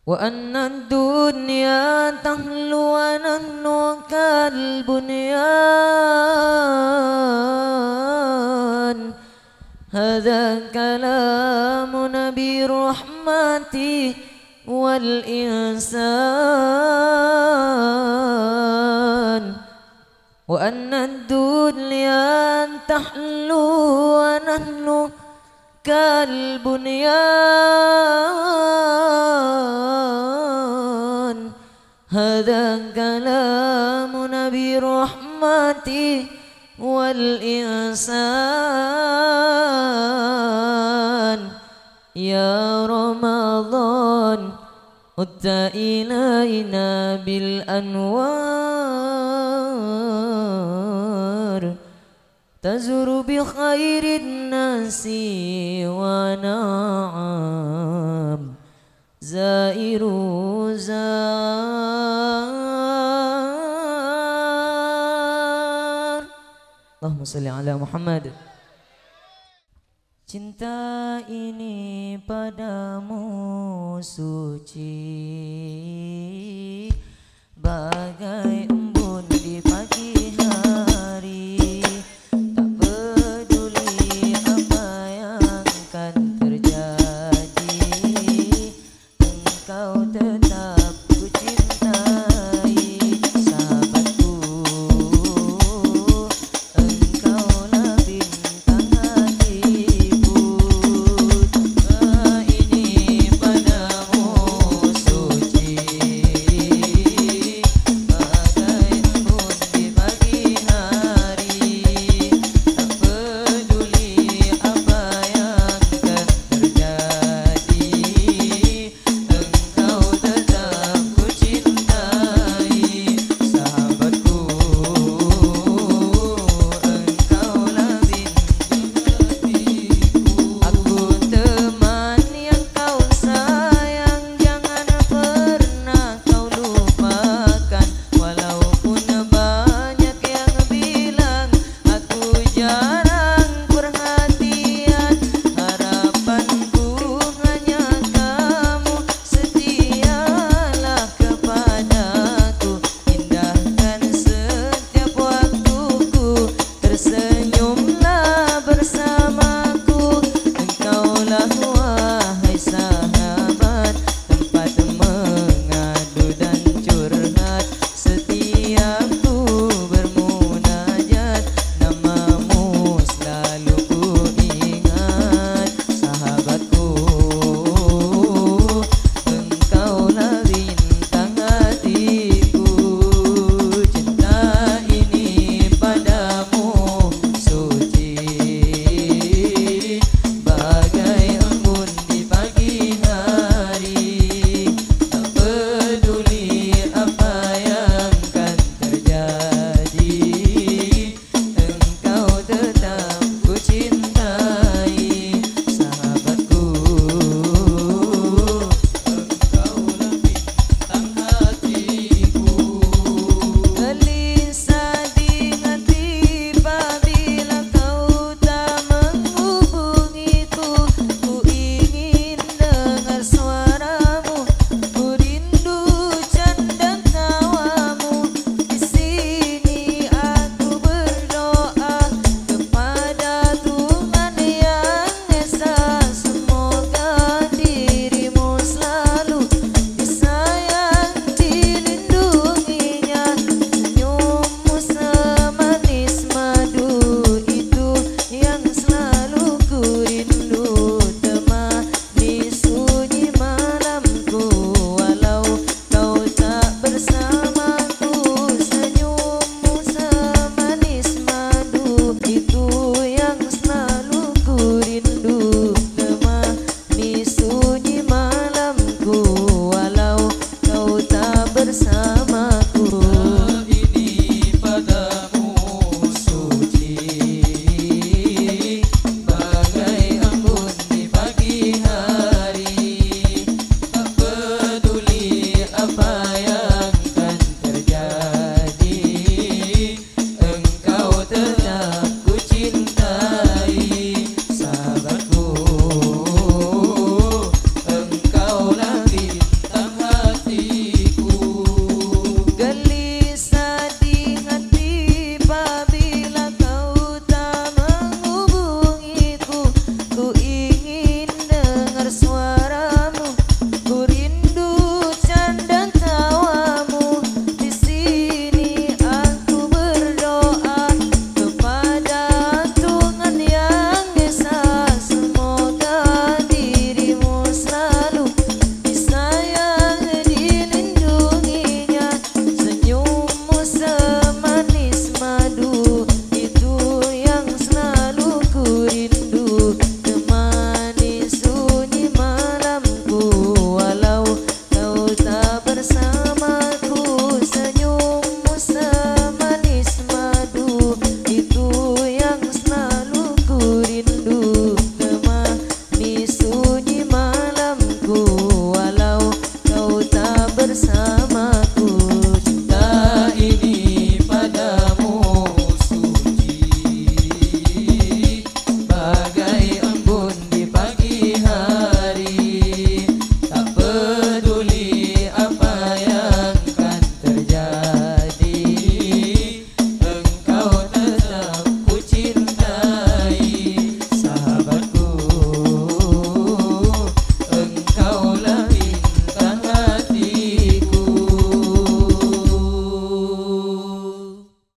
وأن الدنيا تحلو ونحن كالبنيان هذا كلام نبي الرحمة والإنسان وأن الدنيا تحلو ونحن كالبنيان هذا كلام نبي الرحمة والإنسان يا رمضان عدت إلينا بالأنوار تزور بخير الناس ونعم زائر زار اللهم صل على محمد. Cinta ini padamu suci bagai embun di pagi hari, tak peduli apa yang akan terjadi, engkau tetap ku cintai sahabatku, engkaulah bintang hatiku. Cinta ini padamu suci bagai embun di pagi hari, tak peduli apa yang akan terjadi, engkau tetap bersama